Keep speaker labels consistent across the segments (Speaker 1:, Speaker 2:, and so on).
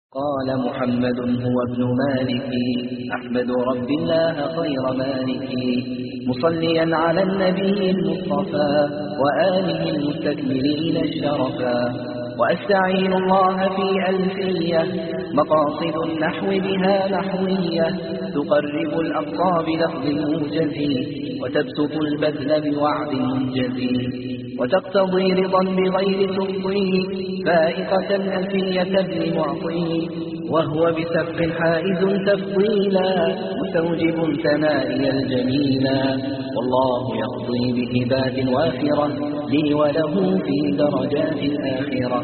Speaker 1: قال محمد هو ابن مالك أحمد رب الله خير مالك مصليا على النبي المصطفى وآله المستكملين الشرفا وأستعين الله في ألفية مقاصد النحو بها نحوية تقرب الأقصى بلفظ موجز وتبسط البذل بوعد منجز وتقتضي رضا بغير تفضي فائقة ألفية ابن معطي وهو بسبق حائز تفضيلا مستوجب ثنائي الجميلا والله يقضي بهبات وافرة لي وله في درجات الآخرة.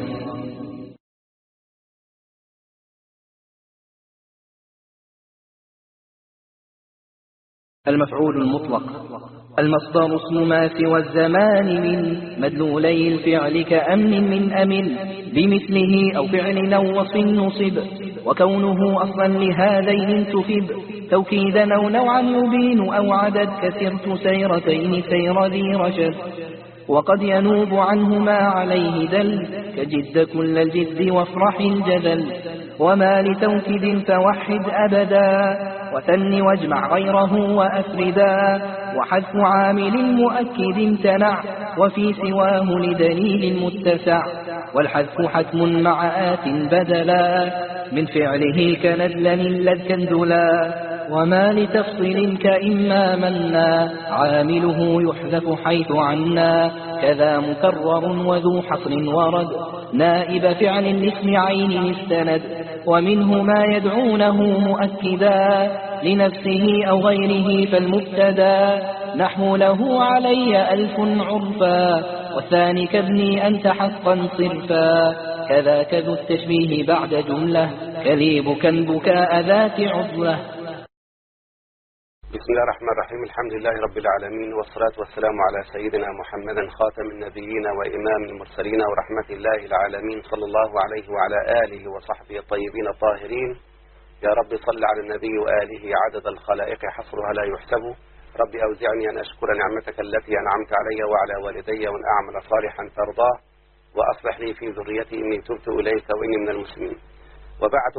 Speaker 1: المفعول المطلق المصدر اسم ما سوى الزمان من مدلولي الفعل كأمن من أمن بمثله أو فعل أو وصف نصب وكونه أصلا لهذين انتفب توكيدا أو نوعا يبين أو عدد كسرت سيرتين سير ذي رشد وقد ينوب عنه ما عليه دل كجد كل الجد وافرح الجدل وما لتوكيد فوحد أبدا وثن واجمع غيره وأفردا وحذف عامل مؤكد امتنع وفي سواه لدليل متسع والحذف حتم مع آت بدلا من فعله كندلا لذ كندلا وما لتفصيل كإما منا عامله يحذف حيث عنا كذا مكرر وذو حصر ورد نائب فعل لاسم عين استند ومنه ما يدعونه مؤكدا لنفسه أو غيره فالمبتدا نحو له علي ألف عرفا والثاني كابني أنت حقا صرفا كذاك ذو التشبيه بعد جملة كذيب بكاء ذات عضلة.
Speaker 2: بسم الله الرحمن الرحيم. الحمد لله رب العالمين والصلاة والسلام على سيدنا محمد خاتم النبيين وإمام المرسلين ورحمة الله العالمين صلى الله عليه وعلى آله وصحبه الطيبين الطاهرين. يا رب صل على النبي وآله عدد الخلائق حصرها لا يحسب. رب أوزعني أن أشكر نعمتك التي أنعمت علي وعلى والدي وأن أعمل صالحا ترضاه وأصلح لي في ذريتي إني تبت إليك وإني من المسلمين. وبعد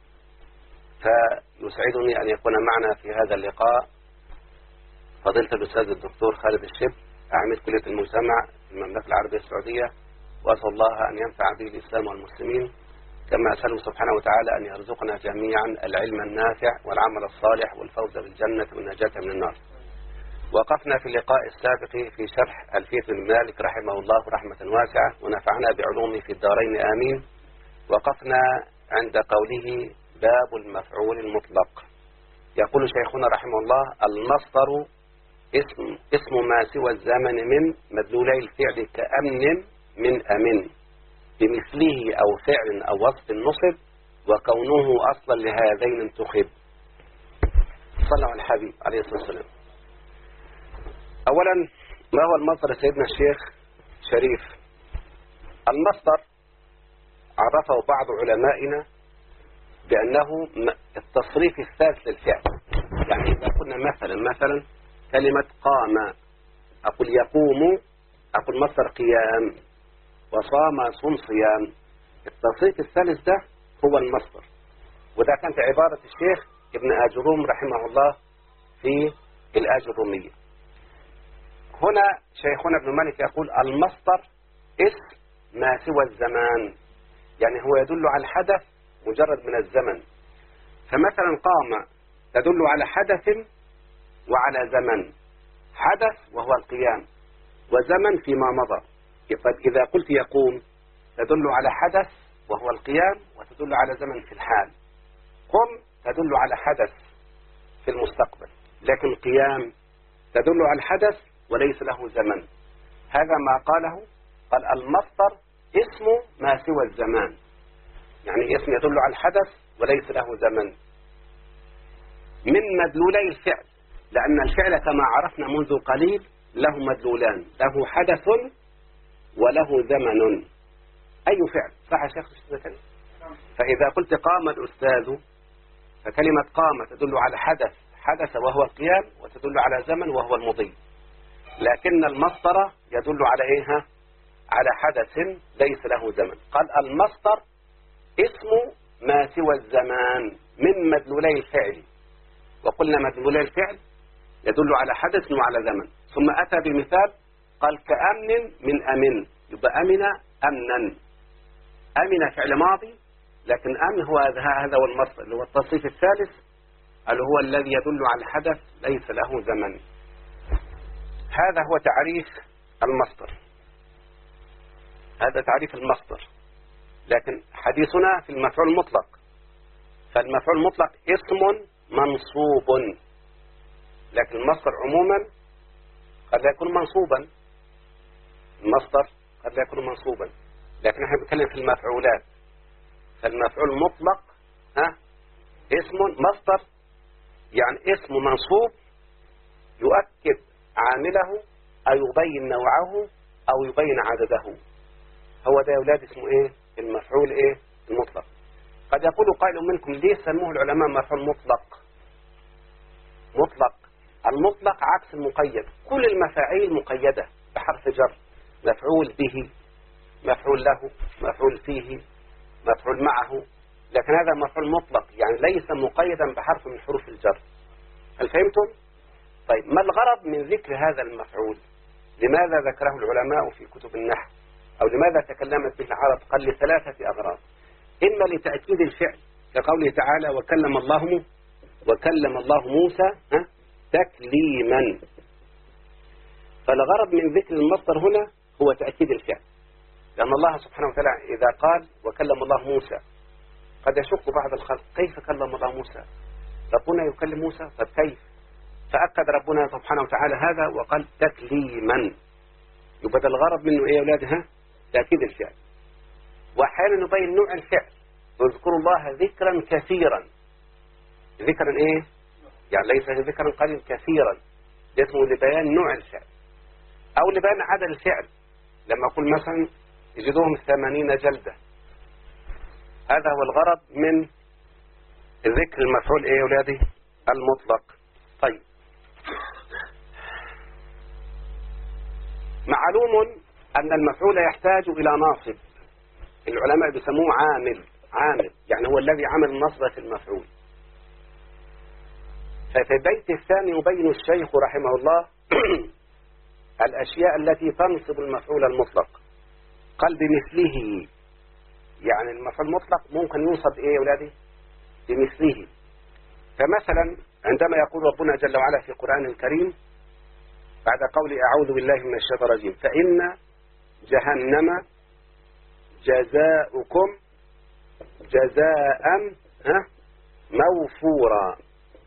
Speaker 2: فيسعدني أن يكون معنا في هذا اللقاء فضيلة الأستاذ الدكتور خالد الشب عميد كلية المجتمع في المملكة العربية السعودية وأسأل الله أن ينفع به الإسلام والمسلمين كما أسأله سبحانه وتعالى أن يرزقنا جميعا العلم النافع والعمل الصالح والفوز بالجنة والنجاة من النار. وقفنا في اللقاء السابق في شرح ألفية بن مالك رحمه الله رحمة واسعة ونفعنا بعلومه في الدارين آمين. وقفنا عند قوله باب المفعول المطلق. يقول شيخنا رحمه الله المصدر اسم ما سوى الزمن من مدلولي الفعل كأمن من أمن بمثله أو فعل أو وصف نصب وكونه أصلا لهذين انتخب. صلى على الحبيب عليه الصلاة والسلام. أولا ما هو المصدر سيدنا الشيخ شريف؟ المصدر عرفه بعض علمائنا بأنه التصريف الثالث للفعل. يعني إذا قلنا مثلا كلمة قام أقول يقوم أقول مصدر قيام وصام صم صيام. التصريف الثالث ده هو المصدر وده كانت عبارة الشيخ ابن آجروم رحمه الله في الآجرومية. هنا شيخنا ابن مالك يقول المصدر اسم ما سوى الزمان يعني هو يدل على الحدث مجرد من الزمن. فمثلا قام تدل على حدث وعلى زمن. حدث وهو القيام وزمن فيما مضى. إذا قلت يقوم تدل على حدث وهو القيام وتدل على زمن في الحال. قم تدل على حدث في المستقبل لكن قيام تدل على الحدث وليس له زمن. هذا ما قاله قال المصدر اسم ما سوى الزمان يعني اسم يدل على الحدث وليس له زمن من مدلولي الفعل لأن الفعل كما عرفنا منذ قليل له مدلولان له حدث وله زمن. أي فعل صح يا شيخ؟ فإذا قلت قام الأستاذ فكلمة قام تدل على حدث وهو القيام وتدل على زمن وهو المضي. لكن المصدر يدل على إيه؟ على حدث ليس له زمن. قال المصدر اسم ما سوى والزمان من مدلولي الفعل. وقلنا مدلولي الفعل يدل على حدث وعلى زمن. ثم أتى بمثال قال كأمن من أمن، يبقى أمن أمنا. أمن فعل ماضي، لكن أمن هو هذا هو المصدر اللي هو التصريف الثالث اللي هو الذي يدل على الحدث ليس له زمن. هذا هو تعريف المصدر، هذا تعريف المصدر. لكن حديثنا في المفعول المطلق، فالمفعول المطلق اسم منصوب، لكن المصدر عموما قد لا يكون منصوبا. المصدر قد لا يكون منصوبا، لكن نحن بنتكلم في المفعولات. فالمفعول المطلق اسم مصدر، يعني اسم منصوب يؤكد عامله أو يبين نوعه أو يبين عدده. هو ده يا أولاد اسمه إيه؟ المفعول إيه؟ المطلق. قد يقول قائل منكم ليه سموه العلماء مفعول مطلق؟ مطلق، المطلق عكس المقيد. كل المفاعيل مقيدة بحرف جر، مفعول به، مفعول له، مفعول فيه، مفعول معه. لكن هذا مفعول مطلق، يعني ليس مقيدا بحرف من حروف الجر. هل فهمتم؟ طيب ما الغرض من ذكر هذا المفعول؟ لماذا ذكره العلماء في كتب النحو؟ أو لماذا تكلمت به العرب؟ قال لثلاثة أغراض. إما لتأكيد الفعل كقوله تعالى وكلم الله موسى تكليما. فالغرض من ذكر المصدر هنا هو تأكيد الفعل، لأن الله سبحانه وتعالى إذا قال وكلم الله موسى قد يشك بعض الخلق، كيف كلم الله موسى؟ ربنا يكلم موسى؟ طب كيف؟ فأكد ربنا سبحانه وتعالى هذا وقال تكليما. يبقى الغرض منه إيه يا أولاد؟ تأكيد الفعل. وأحيانا نبين نوع الفعل، واذكروا الله ذكرا كثيرا. ذكرا إيه؟ يعني ليس ذكرا قليلا، كثيرا، اسمه لبيان نوع الفعل أو لبيان عدد الفعل. لما أقول مثلا يجدوهم 80 جلدة، هذا هو الغرض من ذكر المفعول إيه يا أولادي؟ المطلق. طيب، معلوم أن المفعول يحتاج إلى ناصب. العلماء بيسموه عامل، يعني هو الذي عمل النصب في المفعول. ففي البيت الثاني يبين الشيخ رحمه الله الأشياء التي تنصب المفعول المطلق. قال بمثله، يعني المفعول المطلق ممكن ينصب إيه يا أولادي؟ بمثله. فمثلا عندما يقول ربنا جل وعلا في القرآن الكريم بعد قول أعوذ بالله من الشيطان الرجيم فإن جهنم جزاؤكم جزاء موفورا.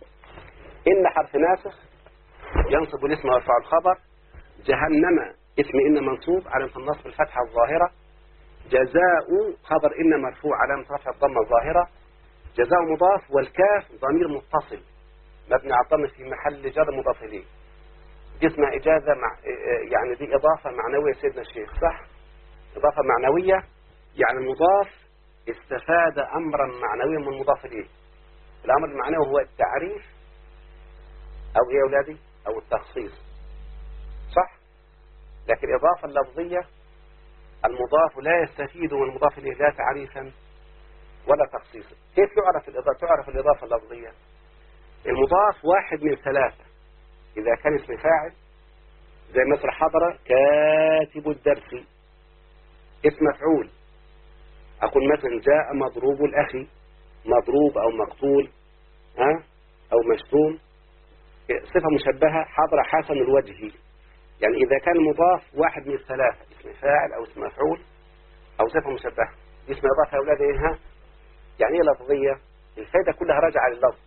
Speaker 2: إن حرف ناسخ ينصب الاسم ويرفع الخبر. جهنم اسم إن منصوب علامة النصب الفتحة الظاهرة. جزاء خبر إن مرفوع علامة رفع الضمة الظاهرة. جزاء مضاف، والكاف ضمير متصل مبني على الضم في محل جر مضاف إليه. دي اسمها إجازة يعني دي إضافة معنوية سيدنا الشيخ، صح؟ إضافة معنوية، يعني المضاف استفاد أمرا معنويا من مضاف إليه. الأمر المعنوي هو التعريف أو إيه يا أولادي؟ أو التخصيص، صح؟ لكن الإضافة اللفظية المضاف لا يستفيد من المضاف إليه لا تعريفا ولا تخصيصا. كيف تعرف الإضافة اللفظية؟ المضاف واحد من ثلاثة. إذا كان اسم فاعل زي مثل حضر كاتب الدرس، اسم مفعول أقول مثلا جاء مضروب الأخي، مضروب أو مقتول أو مشتوم. صفة مشبهة حضر حسن الوجه. يعني إذا كان مضاف واحد من ثلاثة، اسم فاعل أو اسم مفعول أو صفة مشبهة، اسم إضافة يا أولاد إيه؟ يعني إيه لفظية؟ الفائدة كلها راجعة لللفظ.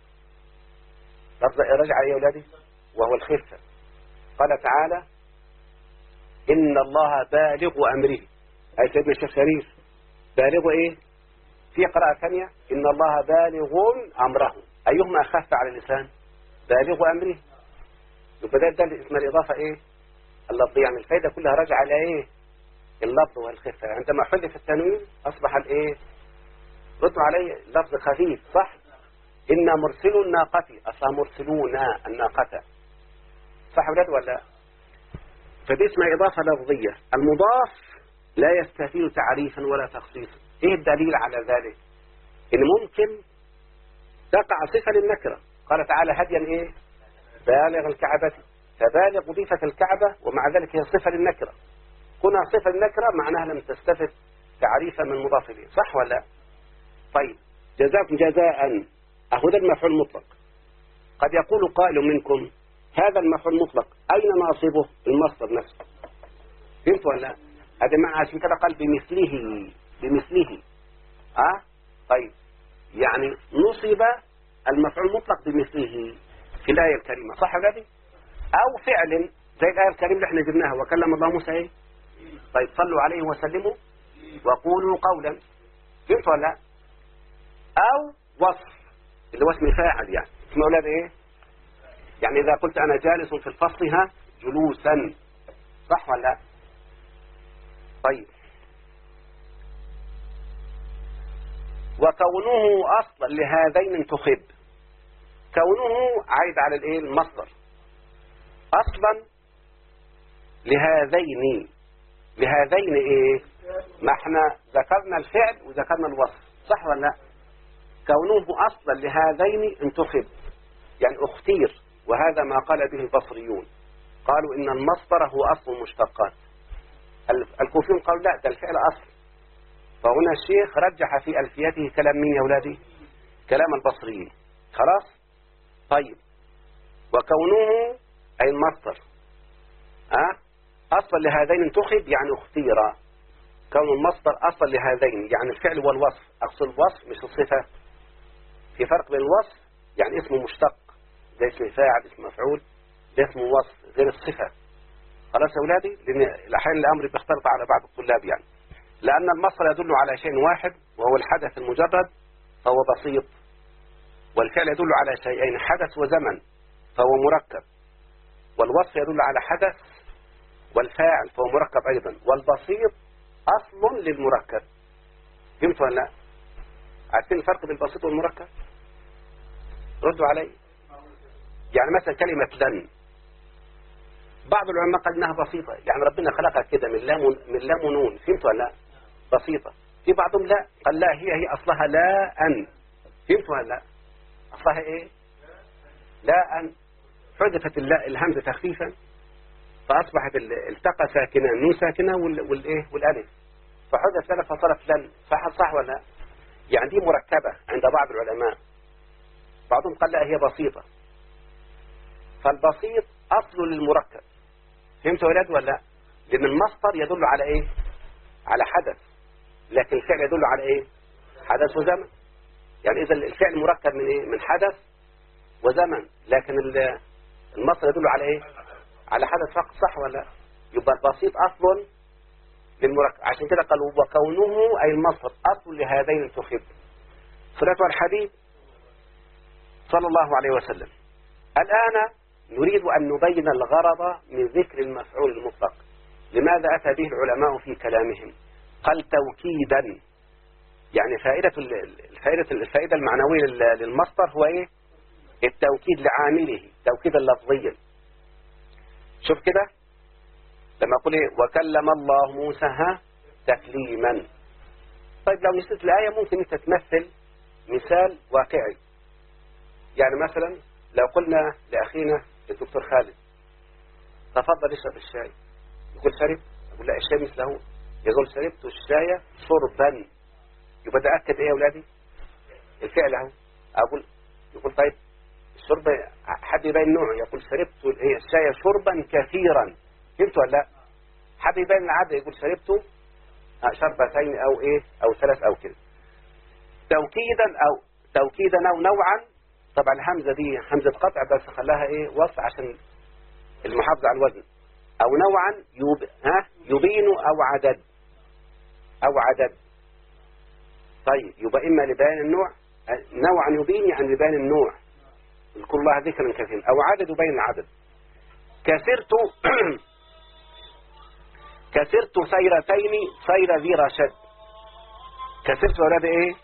Speaker 2: لفظ راجعة يا أولادي وهو الخفة. قال تعالى إن الله بالغ أمره، أي سيدنا الشيخ شريف بالغ إيه؟ في قراءة ثانية إن الله بالغ أمره، أيهما أخف على اللسان؟ بالغ أمره. يبقى ده اسم الإضافة إيه؟ اللفظ. يعني الفائدة كلها راجعة على إيه؟ اللفظ والخفة. عندما حذف التنوين أصبح الإيه؟ ردوا عليه لفظ خفيف، صح؟ إنا مرسلوا الناقة، أصلا مرسلون الناقة، صح ولاد ولا؟ فدي اسمها إضافة لفظية. المضاف لا يستفيد تعريفا ولا تخصيصا. إيه الدليل على ذلك؟ إن ممكن تقع صفة للنكرة. قال تعالى هديا إيه؟ بالغ الكعبة. فبالغ أضيفت الكعبة ومع ذلك هي صفة للنكرة. كنا صفة للنكرة معناها لم تستفد تعريفا من مضاف إليه، صح ولا لا؟ طيب جزاكم جزاء، أهو المفعول المطلق. قد يقول قائل منكم هذا المفعول المطلق أين ناصبه؟ المصدر نفسه. فهمت ولا لا؟ هذا مع عشان كده قال بمثله. طيب يعني نصب المفعول المطلق بمثله في الآية الكريمة، صح ولا لا؟ أو فعل زي الآية الكريمة اللي احنا جبناها وكلم الله موسى ايه؟ طيب صلوا عليه وسلموا وقولوا قولا. فهمت ولا لا؟ أو وصف اللي هو اسم فاعل، يعني اسم أولاد ايه؟ يعني إذا قلت أنا جالس في الفصل جلوسا، صح ولا لا؟ طيب وكونه أصلا لهذين انتخب. كونه عايد على الايه؟ المصدر. أصلا لهذين ايه؟ ما احنا ذكرنا الفعل وذكرنا الوصف، صح ولا لا؟ كونه أصلا لهذين انتخب يعني اختير، وهذا ما قال به البصريون. قالوا إن المصدر هو أصل المشتقات. الكوفيون قالوا لا، ده الفعل أصل. فهنا الشيخ رجح في ألفيته كلام مين يا أولادي؟ كلام البصريين. خلاص؟ طيب وكونه أي المصدر أصلا لهذين انتخب يعني اختير. كون المصدر أصلا لهذين يعني الفعل والوصف. أقصد الوصف مش الصفة. في فرق بين الوصف يعني اسمه مشتق زي اسم فاعل اسم مفعول، ده اسمه وصف غير الصفة. خلاص يا أولادي؟ لأن الأحيان الأمر بيختلط على بعض الطلاب، يعني لأن المصدر يدل على شيء واحد وهو الحدث المجرد فهو بسيط، والفعل يدل على شيئين حدث وزمن فهو مركب، والوصف يدل على حدث والفاعل فهو مركب أيضا، والبسيط أصل للمركب. فهمت ولا لا؟ عارفين الفرق بين البسيط والمركب؟ ردوا علي. يعني مثلا كلمة لن، بعض العلماء قال إنها بسيطة، يعني ربنا خلقها كده من لام ونون. فهمت ولا لا؟ بسيطة. في بعضهم لا، قال لا هي أصلها لا أن. فهمت ولا لا؟ أصلها إيه؟ لا أن. حذفت الهمزة تخفيفا فأصبحت التقى ساكنة، النون ساكنة والإيه؟ والألف، فحذف ثلاث فصارت لن. صح ولا لا؟ يعني دي مركبة عند بعض العلماء. بعضهم قال لا هي بسيطة. فالبسيط أصل للمركب. فهمت يا ولاد ولا لا؟ لأن المصدر يدل على إيه؟ على حدث، لكن الفعل يدل على إيه؟ حدث وزمن. يعني إذا الفعل مركب من إيه؟ من حدث وزمن، لكن المصدر يدل على إيه؟ على حدث فقط، صح ولا لا؟ يبقى البسيط أصل للمركب. عشان كده قالوا وكونه أي المصدر أصل لهذين انتخب. صلاة الحبيب صلى الله عليه وسلم. الآن نريد أن نبين الغرض من ذكر المفعول المطلق. لماذا أتى به العلماء في كلامهم؟ قال توكيدا، يعني الفائدة المعنوية للمصدر هو إيه؟ التوكيد لعامله توكيدا لفظيا. شوف كده لما أقول إيه؟ وكلم الله موسى تكليما. طيب لو نسيت الآية ممكن أنت تمثل مثال واقعي. يعني مثلا لو قلنا لأخينا الدكتور خالد تفضل اشرب الشاي، يقول شرب، يقول لا الشاي مثله، يقول شربت الشاي شربا، يبقى ده أكد إيه يا أولادي؟ الفعل اهو. يقول طيب الشرب حد يبين نوعه، يقول شربت الشاي شربا كثيرا. فهمت ولا لا؟ حد يبين العدد، يقول شربت شربتين أو إيه أو ثلاث أو كده. توكيدا أو نوعا. طبعا الهمزة دي همزة قطع بس خلاها إيه؟ وصف عشان المحافظة على الوزن. أو نوعا يبين أو عدد. طيب يبقى إما لبيان النوع، نوعا يبين يعني لبيان النوع، يذكر الله ذكرا كثيرا، أو عدد يبين العدد. كسرت سيرتين سير ذي رشد. كسرت أولاد إيه؟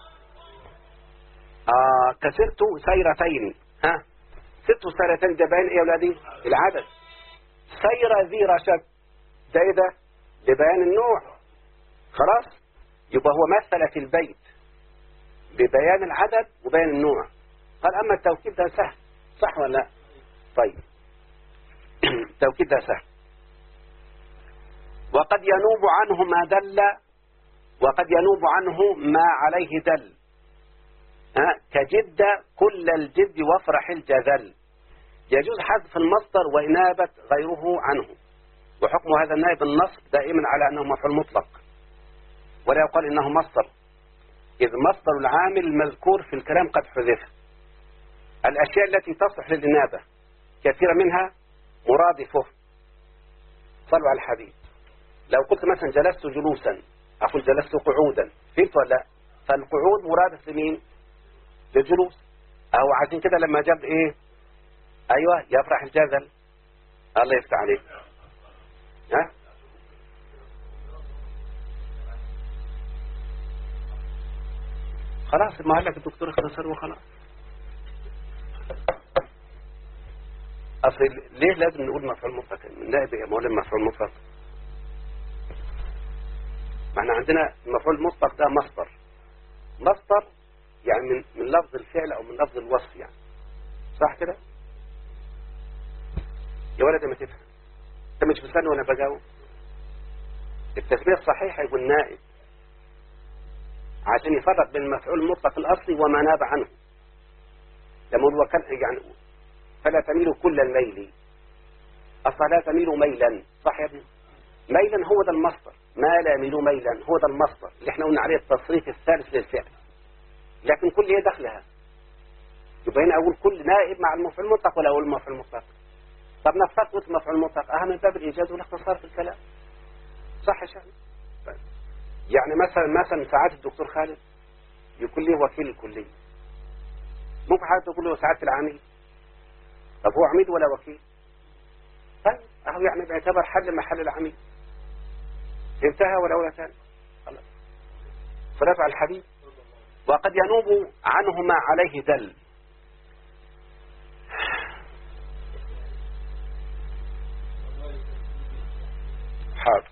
Speaker 2: كسرت سيرتين. ست سيرتين ده بيان إيه يا أولادي؟ العدد. سير ذي رشد ده إيه ده؟ لبيان النوع. خلاص؟ يبقى هو مثل في البيت ببيان العدد وبيان النوع. قال أما التوكيد ده سهل، صح ولا لا؟ طيب التوكيد ده سهل. وقد ينوب عنه ما دل وقد ينوب عنه ما عليه دل، كجد كل الجد وافرح الجذل. يجوز حذف المصدر وإنابة غيره عنه، وحكم هذا النائب النصب دائما على أنه مفعول مطلق، ولا يقال إنه مصدر، إذ مصدر العامل المذكور في الكلام قد حذف. الأشياء التي تصلح للإنابة كثير منها مرادفه. صلوا على الحبيب. لو قلت مثلا جلست جلوسا أقول جلست قعودا، فهمت ولا لا؟ فالقعود مرادف لمين؟ للجلوس. أو عشان كده لما جاب إيه؟ أيوة يفرح الجذل. الله يفتح عليك. ها؟ خلاص ما لك الدكتور اختصر وخلاص. أصل ليه لازم نقول مفعول مطلق؟ النائب يا مولانا مفعول مطلق. ما احنا عندنا المفعول المطلق ده مصدر يعني من لفظ الفعل أو من لفظ الوصف يعني، صح كده؟ يا ولد ما تفهم، انت مش بتسألني وانا بجاوب. التسمية الصحيحة يقول نائب عشان يفرق بين المفعول المطلق الأصلي وما ناب عنه. لما هو يعني فلا تميل كل الميل، أصلا لا تميل ميلا، صح يا ابني؟ ميلا هو ده المصدر، ما لا يميل ميلا هو ده المصدر اللي احنا قلنا عليه التصريف الثالث للفعل، لكن كل ايه دخلها؟ يبقى هنا أقول كل نائب مع المفعول المطلق ولا أقول المفعول المطلق؟ طب نفترض قلت المفعول المطلق من باب الإيجاز والاختصار في الكلام، صح يا شيخ؟ طيب. يعني مثلا ساعات الدكتور خالد يكون له وكيل الكلية، ممكن حضرتك تقول له ساعات العميد. طب هو عميد ولا وكيل؟ طيب اهو يعني بيعتبر حل محل العميد. انتهى ولا ولا ثاني؟ خلاص. صلاة على الحبيب. وقد ينوب عنه ما عليه دل. حاضر.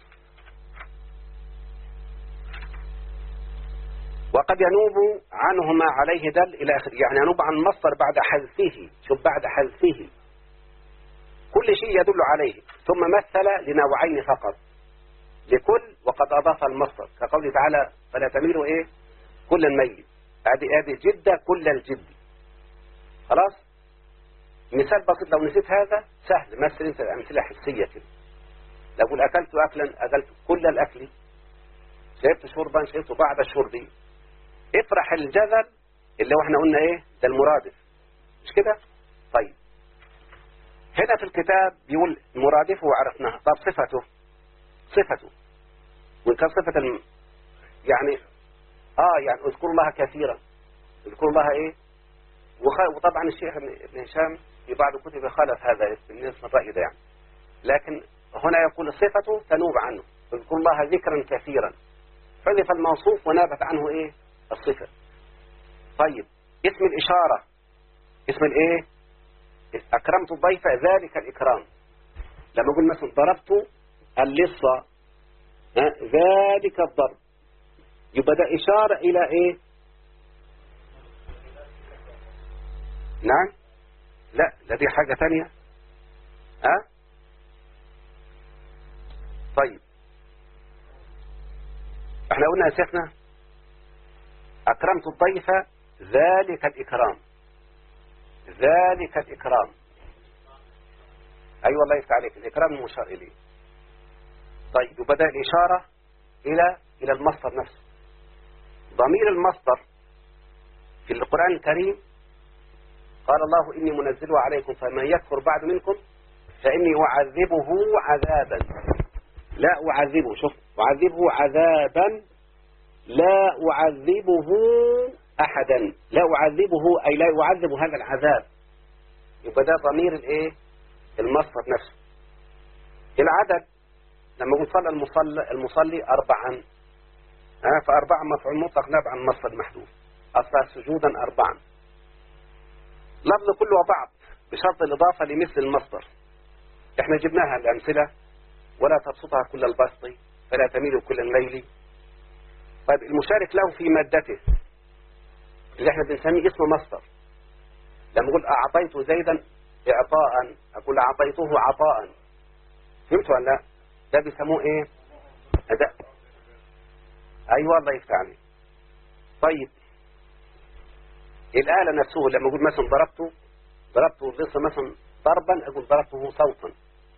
Speaker 2: وقد ينوب عنه ما عليه دل إلى آخره، يعني ينوب عن المصدر بعد حذفه. شوف بعد حذفه كل شيء يدل عليه، ثم مثل لنوعين فقط لكل، وقد أضاف المصدر كقوله تعالى فلا تميلوا إيه؟ كل الميل. هذه جدة كل الجد. خلاص. مثال بسيط لو نسيت هذا سهل، مثل انت أمثلة حسية كده. لو أقول أكلت أكلا أكلت كل الأكل، شربت شربا شربت بعد الشرب. افرح الجذل اللي هو احنا قلنا ايه ده المرادف، مش كده؟ طيب هنا في الكتاب بيقول مرادفه وعرفناها. طب صفته وإن كان صفة يعني يعني اذكروا الله كثيرا، اذكروا الله ايه. وطبعا الشيخ ابن هشام في بعض الكتب خالف هذا بالنسبة للرأي ده يعني، لكن هنا يقول صفته تنوب عنه، اذكروا الله ذكرا كثيرا، حذف الموصوف ونابت عنه ايه الصفة. طيب اسم الإشارة، اسم الايه؟ أكرمت الضيف ذلك الإكرام. لما أقول مثلا ضربت اللصة ذلك الضرب، يبقى ده إشارة إلى إيه؟ نعم؟ لا دي حاجة تانية. طيب احنا قلنا يا شيخنا أكرمت الضيف ذلك الإكرام، ذلك الإكرام. أيوة الله يفتح عليك، الإكرام المشار إليه. طيب وبدأ الإشارة إلى المصدر نفسه. ضمير المصدر في القرآن الكريم قال الله إني منزله عليكم فمن يكفر بعد منكم فإني أعذبه عذابا لا أعذبه، شوف أعذبه عذابا لا أعذبه أحدا، لا أعذبه أي لا أعذب هذا العذاب. يبقى ده ضمير الإيه؟ المصدر نفسه. العدد لما يقول صلى المصلي 4 فأربعة مفعول مطلق نابع عن المصدر محذوف، أصبح سجودا 4. لفظ كل وبعض بشرط الإضافة لمثل المصدر. احنا جبناها الأمثلة ولا تبسطها كل البسط فلا تميل كل الميل. طيب المشارك له في مادته اللي احنا بنسميه اسم مصدر، لما أقول أعطيت زيدا إعطاء، أقول أعطيته عطاء. فهمت ولا لا؟ ده بيسموه إيه؟ أداء. أيوة الله يفتح عليك. طيب الآلة نفسه لما أقول مثلا ضربته لسه مثلا ضربا، أقول ضربته صوتا.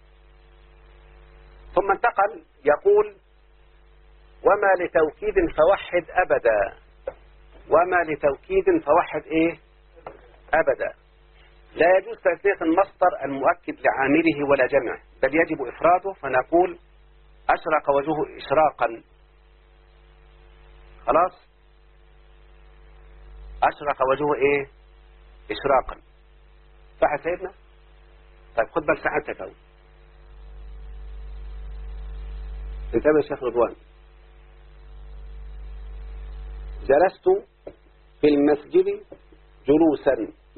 Speaker 2: ثم انتقل يقول وما لتوكيد فوحد أبدا. وما لتوكيد فوحد إيه؟ أبدا. لا يجوز تثنية المصدر المؤكد لعامله ولا جمعه، بل يجب إفراده، فنقول أشرق وجهه إشراقا. خلاص، أشرق وجهه إيه؟ إشراقا. صح سيدنا؟ طيب خد بال ساعتك أهو. انتبه يا شيخ رضوان. جلست في المسجد جلوسا.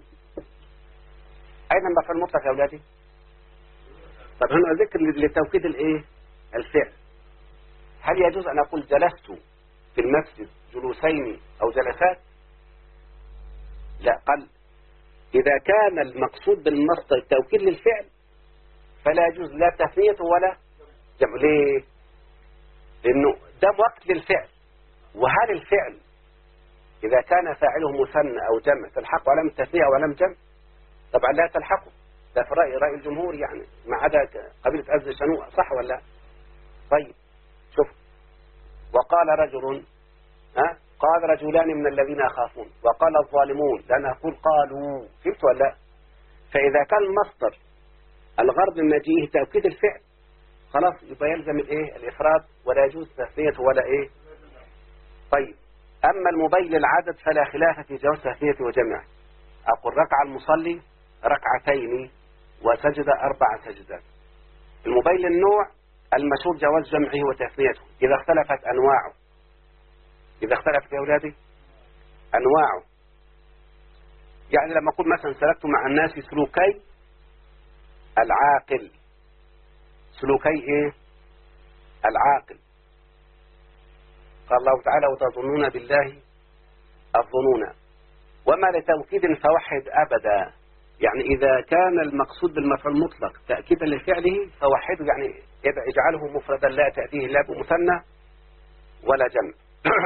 Speaker 2: أين المفعول المطلق يا أولادي؟ طب هنا ذكر لتوكيد الإيه؟ الفعل. هل يجوز أن أقول جلست في المسجد جلوسين أو جلسات؟ لا، قال إذا كان المقصود بالمصدر التوكيد للفعل فلا يجوز لا تثنيته ولا جمع. ليه؟ لأنه ده وقت للفعل. وهل الفعل إذا كان فاعله مثنى أو جمع تلحقه علامة التثنية أو علامة جمع؟ طبعا لا تلحقه. ده في رأي الجمهور يعني، ما عدا قبيلة أزل شنوء. صح ولا لا؟ طيب شوف، وقال رجل، قال رجلان من الذين يخافون، وقال الظالمون، لأن أقول قالوا. فهمت ولا لا؟ فإذا كان المصدر الغرض من مجيئه توكيد الفعل خلاص يبقى يلزم الإيه؟ الإفراد، ولا يجوز تثنيته ولا إيه. طيب أما المبين للعدد فلا خلاف في جواز تثنيته وجمعه. أقول ركع المصلي ركعتين وسجد 4 سجدات. المبين للنوع المشهور جواز جمعه وتثنيته إذا اختلفت أنواعه. إذا اختلفت يا أولادي أنواعه، يعني لما أقول مثلا سلكت مع الناس سلوكي العاقل. سلوكي إيه؟ العاقل. قال الله تعالى وتظنون بالله الظنون. وما لتوكيد فوحد أبدا، يعني إذا كان المقصود بالمفعول المطلق تأكيدا لفعله فوحده، يعني اجعله مفردا لا تأتيه لا بمثنى ولا جمع.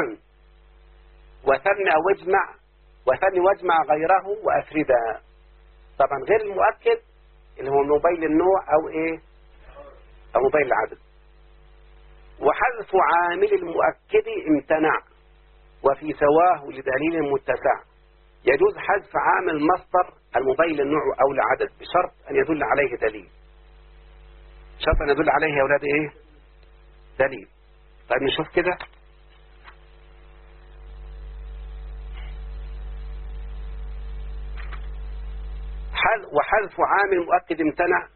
Speaker 2: وثنى واجمع، وثني واجمع غيره وأفردا. طبعا غير المؤكد اللي هو مبين للنوع أو إيه؟ أو مبين للعدد. وحذف عامل المؤكد امتنع، وفي سواه لدليل متسع. يجوز حذف عامل المصدر المبين للنوع أو العدد بشرط أن يدل عليه دليل. شرط أن يدل عليه يا أولاد إيه؟ دليل. طيب نشوف كده. وحذف عامل مؤكد امتنع.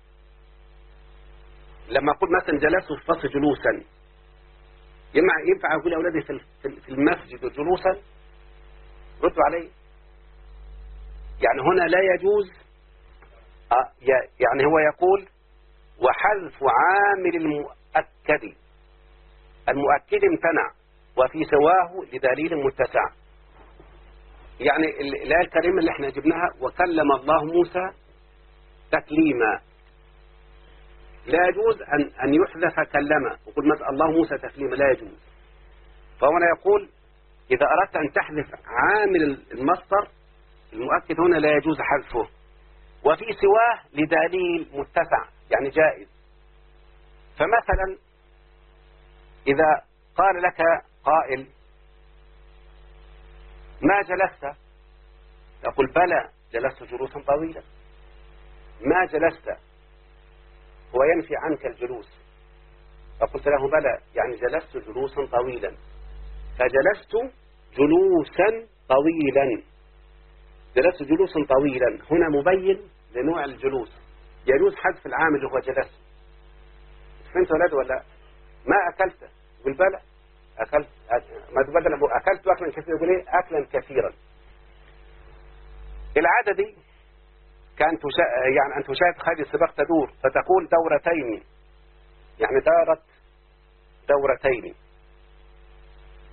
Speaker 2: لما أقول مثلا جلست في فصل جلوسا، ينفع أقول يا أولادي في المسجد جلوسا؟ ردوا علي. يعني هنا لا يجوز. يعني هو يقول وحذف عامل المؤكد امتنع وفي سواه لدليل متسع. يعني الآية الكريمة اللي احنا جبناها وكلم الله موسى تكليما، لا يجوز أن يحذف كلمة وقل مثلا الله موسى تكليما، لا يجوز. فهنا يقول إذا أردت أن تحذف عامل المصدر المؤكد هنا لا يجوز حذفه، وفي سواه لدليل متسع يعني جائز. فمثلا إذا قال لك قائل ما جلست، يقول بلى جلست جلوسا طويلا. ما جلست هو ينفي عنك الجلوس، فقلت له بلى يعني جلست جلوسا طويلا، فجلست جلوسا طويلا. جلست جلوسا طويلا هنا مبين لنوع الجلوس، يجوز حذف العامل اللي هو جلست. فهمت ولاد ولا؟ ما أكلت يقول بلى أكلت، ما تبدل أكلت أكلا كثيرا يقول إيه؟ أكلا كثيرا. العددي كان يعني أن تشاهد خارج السباق تدور، فتقول دورتين يعني دارت دورتين.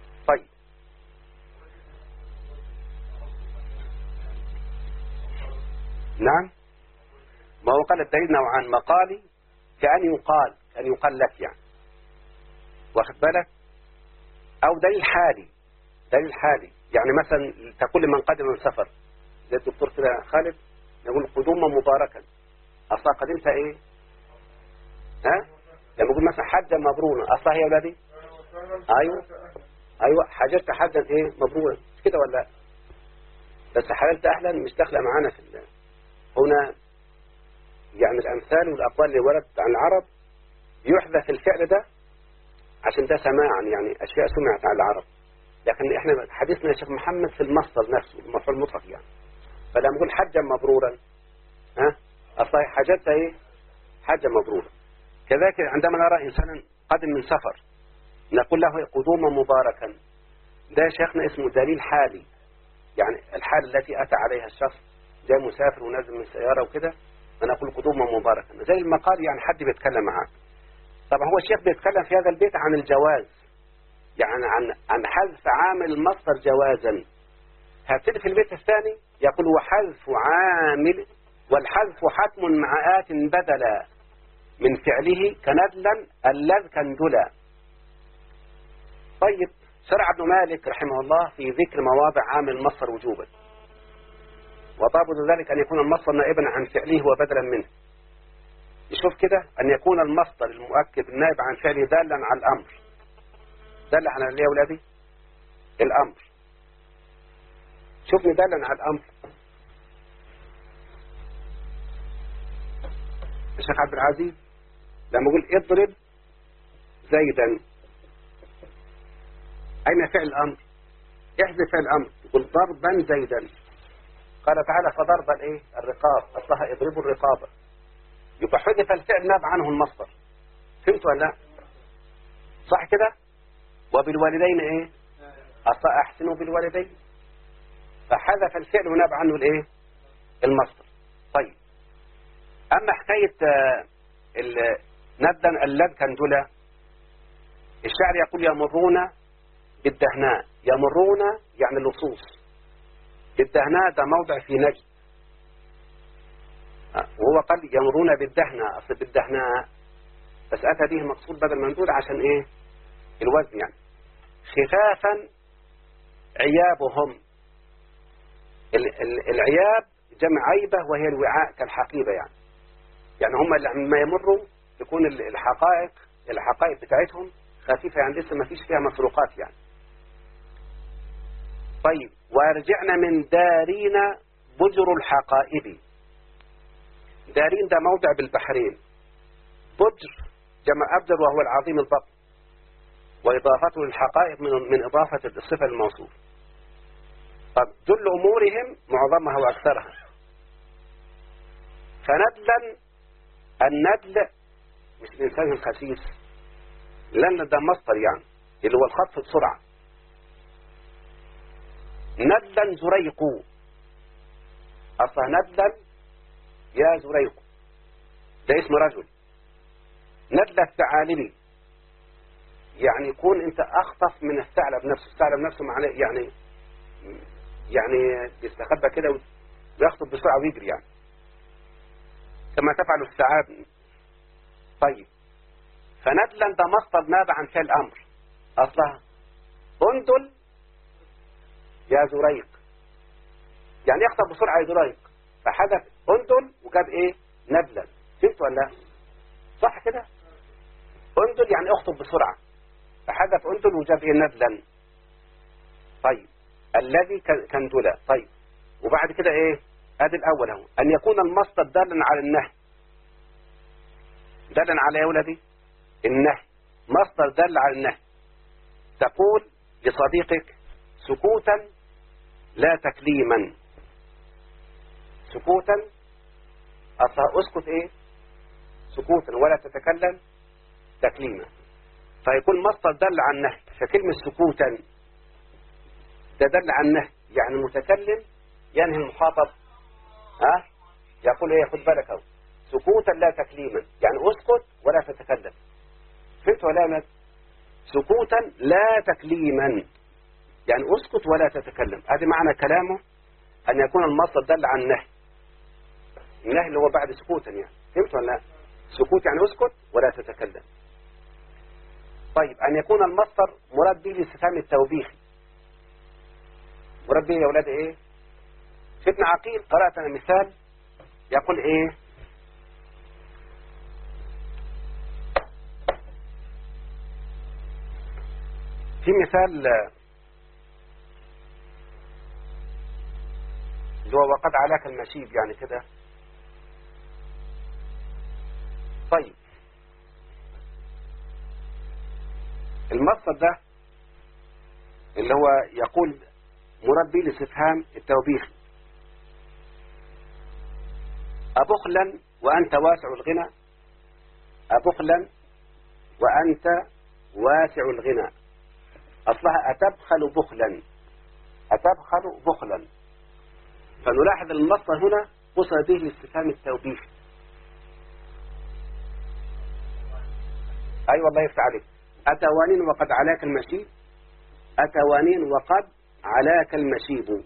Speaker 2: طيب نعم، ما هو قال الدليل نوعان، مقالي كأن يقال لك يعني، واخد بالك، أو دليل حالي يعني مثلا تقول لمن قدم من سفر زي الدكتور كده خالد نقول قدوما مباركا، أصلا قدمت إيه؟ ها؟ لما يقول مثلا حجا مبرورا أصلا هي أولادي؟ أيوة حججت حجا إيه؟ مبرورا كده ولا؟ بس حللت أهلا مش داخلة معانا في هنا يعني الأمثال والأقوال اللي ورد عن العرب يحذف الفعل ده عشان ده سماعا يعني أشياء سمعت عن العرب، لكن إحنا حديثنا يا شيخ محمد في المصدر نفسه المفعول المطلق يعني. فلما نقول حجا مبرورا ها أصلا حججت إيه؟ حجا مبرورا. كذلك عندما نرى إنسانا قادم من سفر نقول له قدوما مباركا، ده يا شيخنا اسمه دليل حالي، يعني الحال التي أتى عليها الشخص جاء مسافر ونازل من سيارة وكده فنقول قدوما مباركا، زي المقال يعني حد بيتكلم معاك. طبعا هو الشيخ بيتكلم في هذا البيت عن الجواز، يعني عن حذف عامل المصدر جوازا. هبتدي في البيت الثاني يقول وحذف عامل والحذف حتم مع آت بدلا من فعله كندلا اللذ كندلا. طيب شرع ابن مالك رحمه الله في ذكر مواضع عامل المصدر وجوبا، وضابط ذلك أن يكون المصدر نائبا عن فعله وبدلا منه. يشوف كده أن يكون المصدر المؤكد النائب عن فعله دالا على الأمر، دالا على ايه يا أولادي؟ الأمر. شوفني دالا على الأمر. الشيخ عبد العزيز لما يقول اضرب زيدا أين فعل الأمر؟ احذف فعل الأمر، يقول ضربا زيدا. قال تعالى فضرب الايه؟ الرقاب، أصلها اضربوا الرقابة، يبقى حذف الفعل ناب عنه المصدر. فهمت ولا لا؟ صح كده؟ وبالوالدين ايه؟ أصلا أحسنوا بالوالدين، فحذف الفعل وناب عنه الايه؟ المصدر. طيب أما حكاية ندا اللذ كندلا، الشاعر يقول يمرون بالدهناء، يمرون يعني اللصوص، بالدهناء ده موضع في نجد، وهو قال يمرون بالدهناء، أصل بالدهناء بس أتى به مقصود بدل مندول عشان إيه؟ الوزن يعني. خفافا عيابهم، العياب جمع عيبة وهي الوعاء كالحقيبة يعني هم لما يمروا يكون الحقائق بتاعتهم خفيفة يعني لسه ما فيش فيها مسروقات يعني. طيب وارجعنا من دارين بجر الحقائب، دارين ده موضع بالبحرين، بجر جمع أبجر وهو العظيم البطن، وإضافته للحقائق من إضافة الصفة الموصوف. طب جل أمورهم معظمها وأكثرها. فندلا الندل مش الإنسان الخسيس، لأن ده مصدر يعني اللي هو الخطف بسرعة. ندلا زريق، أصلا ندلا يا زريق ده اسم رجل. ندل الثعالبي يعني يكون انت اخطف من الثعلب نفسه، الثعلب نفسه معناه يعني يستخبى كده ويخطف بسرعة ويجري يعني كما تفعل الثعاب. طيب فندلا ده مصدر نابع عن فعل الامر، اصلها اندل يا زريق يعني يخطف بسرعة يا زريق، فحدث اندل وجاب ايه؟ ندلا. فهمت ولا لا؟ صح كده؟ اندل يعني اخطب بسرعة، فحدث اندل وجاب ايه؟ ندلا. طيب الذي كندلا. طيب وبعد كده ايه؟ ادي الاول اهو، ان يكون المصدر دالا على النهي، دالا على يا ولدي النهي، مصدر دال على النهي. تقول لصديقك سكوتا لا تكليما، سكوتا أصلا اسكت ايه؟ سكوتا ولا تتكلم تكليما، فيكون مصدر دل على النهي. فكلمة سكوتا ده دل على النهي يعني المتكلم ينهي المخاطب، يقول ايه؟ خد بالك اهو سكوتا لا تكليما يعني اسكت ولا تتكلم. فهمت ولا لا؟ سكوتا لا تكليما يعني اسكت ولا تتكلم. هذا معنى كلامه أن يكون المصدر دل على النهي. النهي اللي هو بعد سكوتا يعني، فهمت ولا لا؟ سكوت يعني اسكت ولا تتكلم. طيب أن يكون المصدر مراد به الاستفهام التوبيخي. مراد به يا أولاد إيه؟ سيدنا عقيل قرأت أنا مثال يقول إيه؟ في مثال اللي هو وقد علاك المشيب يعني كده. طيب المصدر ده اللي هو يقول مراد به الاستفهام التوبيخي، أبخلا وأنت واسع الغنى، أبخلا وأنت واسع الغنى، أصلها أتبخل بخلا، أتبخل بخلا. فنلاحظ المصدر هنا قصد به الاستفهام التوبيخي. أي والله يفتح عليك. أتوانين وقد علاك المشيب، أتوانين وقد علاك المشيب،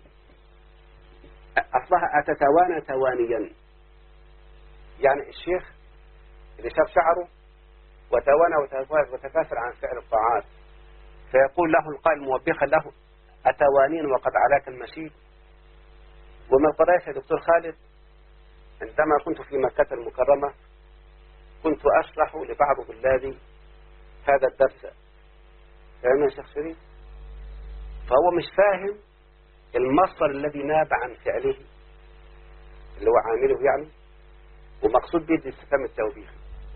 Speaker 2: أصلها أتتوانى توانيا. يعني الشيخ اللي شاف شعره وتوانى وتكاسل عن فعل الطاعات، فيقول له القائل موبخا له أتوانين وقد علاك المشيب. ومن القضايا يا دكتور خالد، عندما كنت في مكة المكرمة كنت أشرح لبعض طلابي هذا الدرس، فاهم يا شيخ شريف؟ فهو مش فاهم المصدر الذي ناب عن فعله اللي هو عامله يعني، ومقصود به الاستفهام التوبيخي.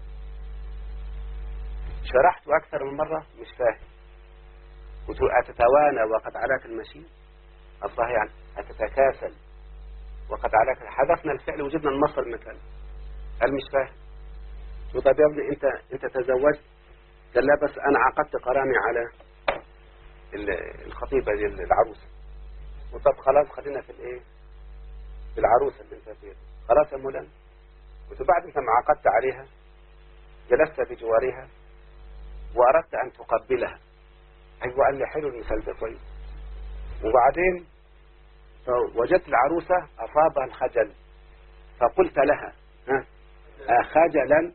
Speaker 2: شرحت أكثر من مرة مش فاهم، قلت له أتتوانى وقد علاك المشي، أصلها يعني أتتكاسل وقد علاك، حذفنا الفعل وجبنا المصدر مكانه. قال مش فاهم. قلت له طب يا ابني أنت تزوجت؟ قال لا بس أنا عقدت قرامي على الخطيبة دي العروسة. وطب خلاص خلينا في الايه، في العروسة اللي انت فيها. خلاص يا مولانا. قلت بعد انت ما عقدت عليها جلست بجوارها واردت ان تقبلها. ايوه قال لي حلو المثال ده طيب. وبعدين وجدت العروسة اصابها الخجل فقلت لها اخجلا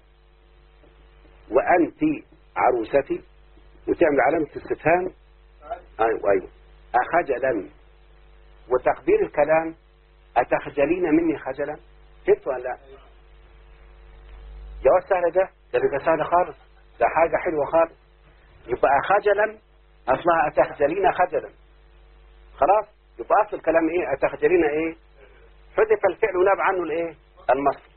Speaker 2: وانت عروستي، وتعمل علامة استفهام. ايوه اخجلا، وتقدير الكلام أتخجلين مني خجلا. فهمت ولا لا؟ جواز سهل ده سهل خالص، ده حاجة حلوة خالص. يبقى خجلا أصلها أتخجلين خجلا، خلاص. يبقى أصل الكلام إيه؟ أتخجلين إيه؟ حذف الفعل وناب عنه الإيه؟ المصدر.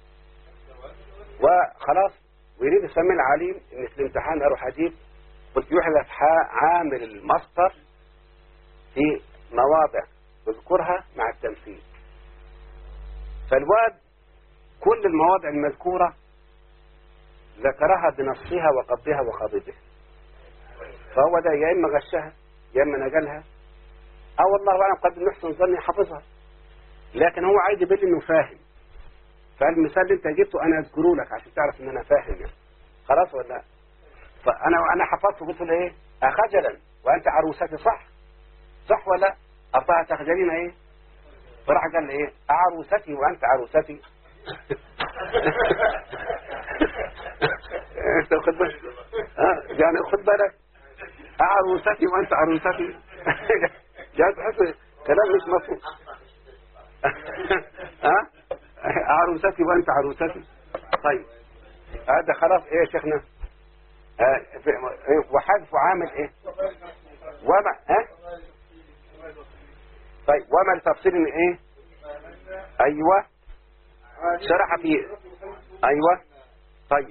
Speaker 2: وخلاص. ويريد السميع العليم إن في الامتحان أروح أجيب، قلت يحذف عامل المصدر في مواضع اذكرها مع التمثيل. فالواد كل المواضع المذكورة ذكرها بنصها وقبضها وخاضبها، فهو ده يا إما غشها يا إما نقلها، أو والله أعلم قد نحسن ظني حفظها، لكن هو عايز يبين إنه فاهم. فالمثال اللي أنت جبته أنا أذكره لك عشان تعرف إن أنا فاهم يعني. خلاص ولا لا؟ فأنا حفظته قلت له إيه؟ أخجلا وأنت عروستي، صح ولا؟ أصلا تخجلين إيه؟ فراح قال لي إيه؟ عروستي وأنت عروستي. أنت خد بالك، يعني خد بالك، عروستي وأنت عروستي. جاء تحس كلام مش مفهوم. عروستي وأنت عروستي. طيب هذا خلاص إيه يا شيخنا؟ وحذف عامل إيه؟ وما طيب وما لتفصيل ايه؟ ايوه شرح في ايوه طيب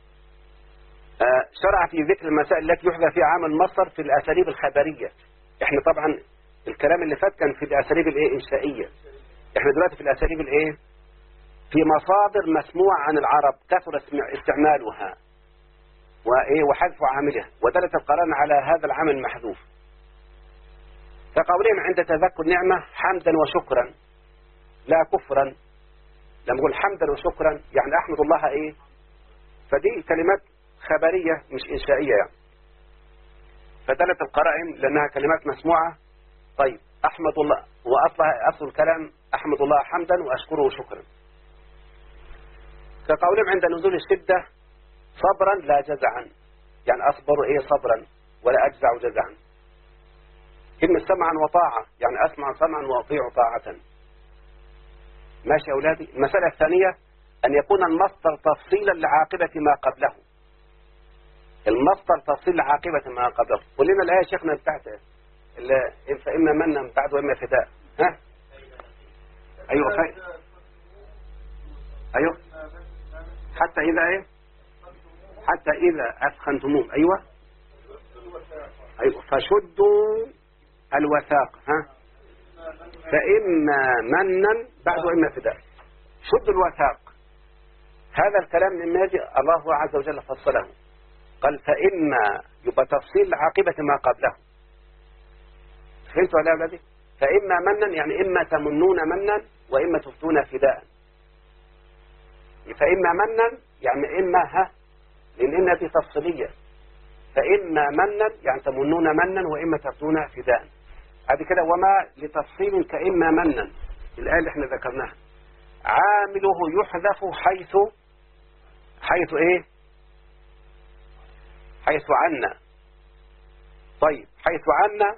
Speaker 2: شرع في ذكر المسائل التي يحذف فيها عامل مصدر في الاساليب الخبريه. احنا طبعا الكلام اللي فات كان في الاساليب الايه انشائيه، احنا دلوقتي في الاساليب الايه في مصادر مسموعه عن العرب كثر استعمالها وايه وحذف عاملها ودلت القرائن على هذا العامل المحذوف. كقولهم عند تذكر نعمة حمدا وشكرا لا كفرا. لما نقول حمدا وشكرا يعني أحمد الله إيه؟ فدي كلمات خبرية مش إنشائية يعني. فدلت القرائن لأنها كلمات مسموعة. طيب أحمد الله، وأصل الكلام أحمد الله حمدا وأشكره شكرا. كقولهم عند نزول الشدة صبرا لا جزعا، يعني أصبر إيه صبرا ولا أجزع جزعا. كلمة سمعا وطاعة يعني أسمع سمعا وأطيع طاعة. ماشي يا أولادي. المسألة الثانية أن يكون المصدر تفصيلا لعاقبة ما قبله. المصدر تفصيل لعاقبة ما قبله. قل لنا الآية شيخنا بتاعته فإما منا بعد وإما فداء. ها؟ أيوة أيوة حتى إذا إيه؟ حتى إذا أثخنتموه. أيوة أيوة فشدوا الوثاق. ها؟ فإما منا بعد وإما فداء. شد الوثاق. هذا الكلام مما يجي الله عز وجل فصله. قال فإما يبقى تفصيل عاقبة ما قبله. فهمتوا ولا أولادي؟ فإما منا يعني إما تمنون منا وإما تفتون فداء. فإما منا يعني إما ها، لأن إما دي تفصيلية. فإما منا يعني تمنون منا وإما تفتون فداء. هذه كده. وما لتفصيل كإما منا الآية اللي احنا ذكرناها. عامله يحذف حيث إيه؟ حيث عنا. طيب حيث عنا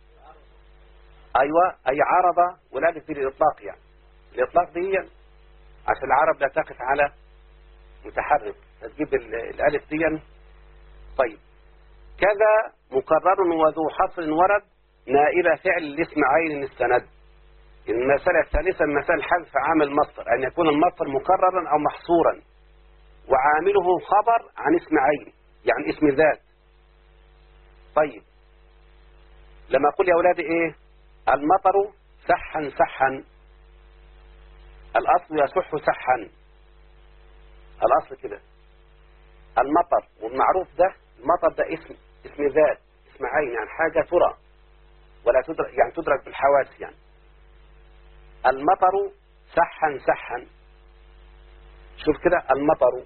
Speaker 2: أيوة أي عرض ولا تفيد الإطلاق. يعني الإطلاق دي عشان العرب لا تقف على متحرك تجيب الألف دي. طيب كذا مكرر وذو حصر ورد نائب فعل الاسم عين السند. المسألة الثالثة المسألة حذف عامل المصدر أن يكون المصدر مكررا أو محصورا وعامله خبر عن اسم عين يعني اسم ذات. طيب لما أقول يا أولادي إيه المطر سحا سحا، الأصل يسح سحا، الأصل كده المطر. والمعروف ده المطر ده اسم ذات اسم عين يعني حاجة ترى ولا تدرك يعني تدرك بالحواس. يعني المطر سحا سحا. شوف كده المطر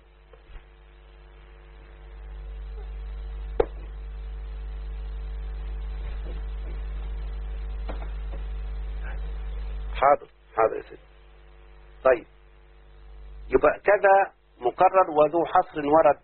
Speaker 2: حاضر يا سيدي. طيب يبقى كذا مكرر وذو حصر ورد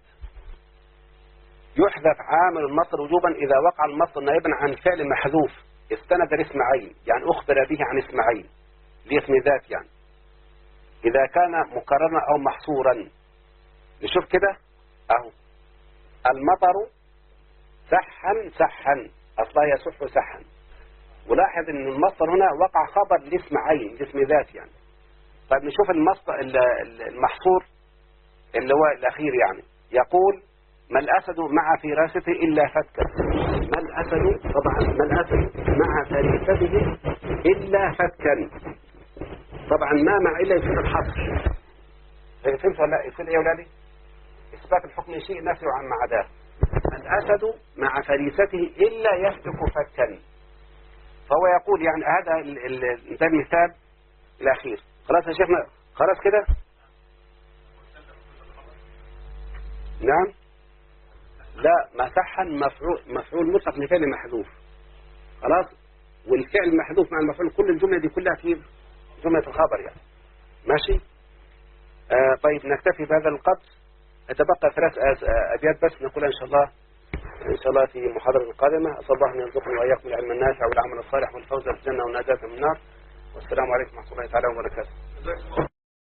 Speaker 2: يحذف عامل المصدر وجوبا إذا وقع المصدر نائبا عن فعل محذوف استند لاسم عين يعني أخبر به عن اسم عين لاسم ذات. يعني إذا كان مكررا أو محصورا. نشوف كده أهو المطر سحا سحا أصلا يسح سحا. ولاحظ أن المصدر هنا وقع خبر لاسم عين لاسم ذات يعني. طيب نشوف المصدر المحصور اللي هو الأخير يعني يقول ما الأسد مع فراسته إلا فتكا. ما الأسد طبعا ما الأسد مع فراسته إلا فتكا. طبعا ما مع إلا يفيد الحصر. فهمت ولا لا؟ يفيد إيه يا أولادي؟ إثبات الحكم شيء نفي عن ما عداه. الأسد مع فريسته إلا يفتك فتكا. فهو يقول يعني هذا ده المثال الأخير. خلاص يا شيخنا خلاص كده. نعم لا مسحا مفعول مطلق لفعل محذوف. خلاص. والفعل المحذوف مع المفعول كل الجملة دي كلها في جملة الخبر يعني. ماشي. طيب نكتفي بهذا القدر. أتبقى 3 أبيات بس نقول إن شاء الله في محاضرة قادمة. أسأل الله أن يرزقنا وإياكم العلم النافع والعمل الصالح والفوز بالجنة والنجاة من النار. والسلام عليكم ورحمة الله تعالى وبركاته.